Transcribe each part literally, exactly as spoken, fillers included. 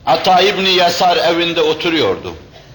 Ata İbni Yesar evinde oturuyordu.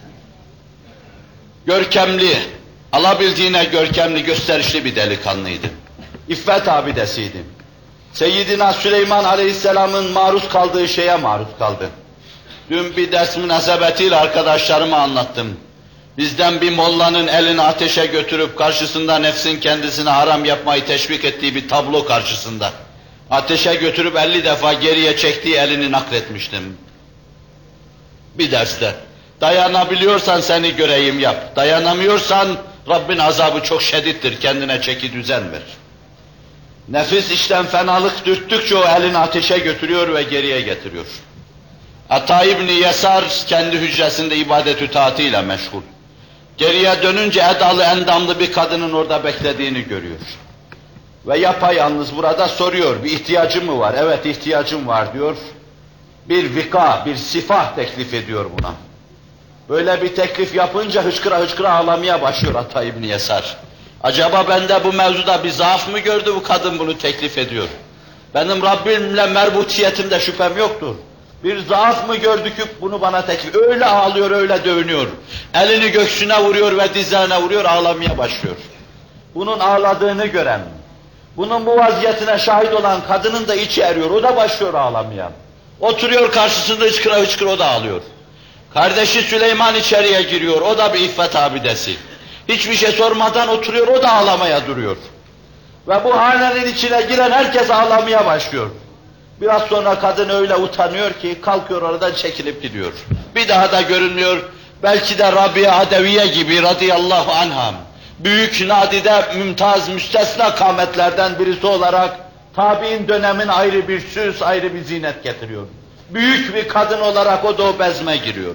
Görkemli, alabildiğine görkemli, gösterişli bir delikanlıydı. İffet abidesiydi. Seyyidina Süleyman Aleyhisselam'ın maruz kaldığı şeye maruz kaldı. Dün bir ders münasebetiyle arkadaşlarıma anlattım. Bizden bir mollanın elini ateşe götürüp karşısında nefsin kendisine haram yapmayı teşvik ettiği bir tablo karşısında ateşe götürüp elli defa geriye çektiği elini nakletmiştim. Bir derste. Dayanabiliyorsan seni göreyim yap. Dayanamıyorsan Rabbin azabı çok şiddettir, kendine çeki düzen ver. Nefis işten fenalık dürttükçe o elini ateşe götürüyor ve geriye getiriyor. Ata İbni Yesar kendi hücresinde ibadet-ü taatıyla meşgul. Geriye dönünce edalı endamlı bir kadının orada beklediğini görüyor. Ve yapayalnız burada soruyor, bir ihtiyacın mı var? Evet, ihtiyacım var diyor. Bir vika, bir sifah teklif ediyor buna. Böyle bir teklif yapınca hıçkıra hıçkıra ağlamaya başlıyor Ata İbni Yesar. Acaba bende bu mevzuda bir zaaf mı gördü bu kadın bunu teklif ediyor? Benim Rabbimle merbutiyetimde şüphem yoktur. Bir zaaf mı gördü ki bunu bana teklif? Öyle ağlıyor, öyle dövünüyor. Elini göğsüne vuruyor ve dizlerine vuruyor, ağlamaya başlıyor. Bunun ağladığını gören, bunun bu vaziyetine şahit olan kadının da içi eriyor, o da başlıyor ağlamaya. Oturuyor karşısında hıçkıra hıçkıra o da ağlıyor. Kardeşi Süleyman içeriye giriyor, o da bir iffet abidesi. Hiçbir şey sormadan oturuyor, o da ağlamaya duruyor. Ve bu hanenin içine giren herkes ağlamaya başlıyor. Biraz sonra kadın öyle utanıyor ki kalkıyor oradan çekilip gidiyor. Bir daha da görünmüyor. Belki de Rabia Adeviye gibi radıyallahu anham, büyük nadide, mümtaz, müstesna kâmetlerden birisi olarak tabi'in dönemin ayrı bir süs, ayrı bir zinet getiriyor. Büyük bir kadın olarak o da o bezme giriyor.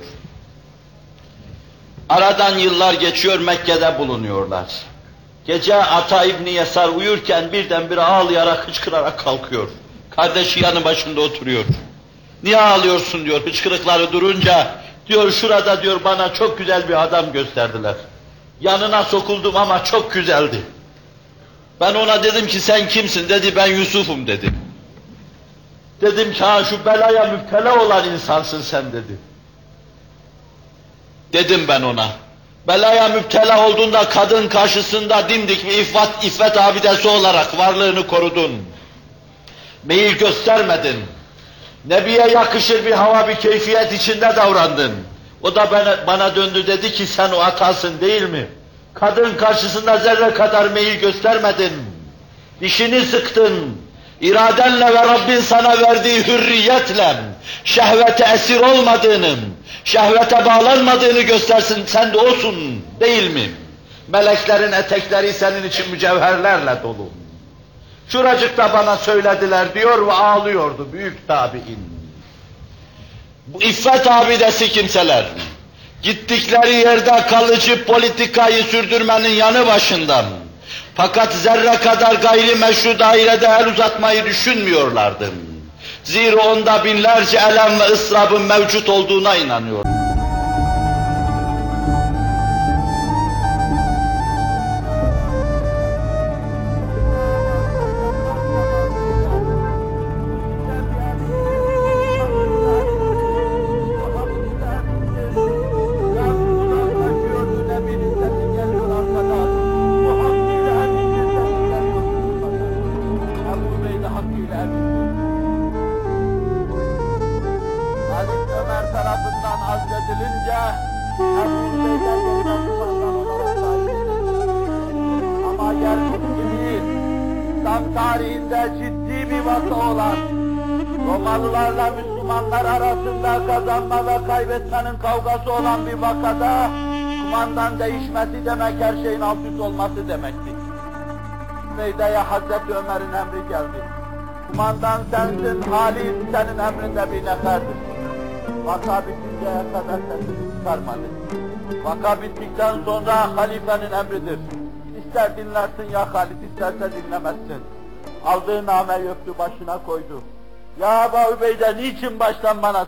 Aradan yıllar geçiyor, Mekke'de bulunuyorlar. Gece Ata İbni Yesar uyurken birdenbire ağlayarak, hıçkırarak kalkıyor. Kardeşi yanı başında oturuyor. Niye ağlıyorsun diyor, hıçkırıkları durunca. Diyor, şurada diyor bana çok güzel bir adam gösterdiler. Yanına sokuldum ama çok güzeldi. Ben ona dedim ki sen kimsin? Dedi ben Yusuf'um dedi. Dedim ki ha şu belaya müptela olan insansın sen dedi. Dedim ben ona. Belaya müptela olduğunda kadın karşısında dimdik bir iffet, iffet abidesi olarak varlığını korudun. Meyil göstermedin. Nebiye yakışır bir hava, bir keyfiyet içinde davrandın. O da bana, bana döndü dedi ki sen o atasın değil mi? Kadın karşısında zerre kadar meyil göstermedin. Dişini sıktın. İradenle ve Rabbin sana verdiği hürriyetle şehvete esir olmadığını, şehvete bağlanmadığını göstersin, sen de olsun değil mi? Meleklerin etekleri senin için mücevherlerle dolu. Şuracıkta bana söylediler diyor ve ağlıyordu büyük tabi'in. Bu iffet abidesi kimseler, gittikleri yerde kalıcı politikayı sürdürmenin yanı başından, fakat zerre kadar gayri meşru dairede el uzatmayı düşünmüyorlardı. Zira onda binlerce elem ve ıstırabın mevcut olduğuna inanıyor. Tarihinde ciddi bir vaka olan, Romalılarla Müslümanlar arasında kazanma ve kaybetmenin kavgası olan bir vakada, kumandan değişmesi demek her şeyin alt üst olması demektir. Meydeye Hazreti Ömer'in emri geldi. Kumandan sensin, Halid senin emrinde bir neferdir. Vaka bitinceye kadar sesini çıkarmadı. Vaka bittikten sonra halifenin emridir. İster dinlersin ya Halid, isterse dinlemezsin. Aldığı nameyi öptü, başına koydu. Ya Ebu Übeyde, niçin baştan bana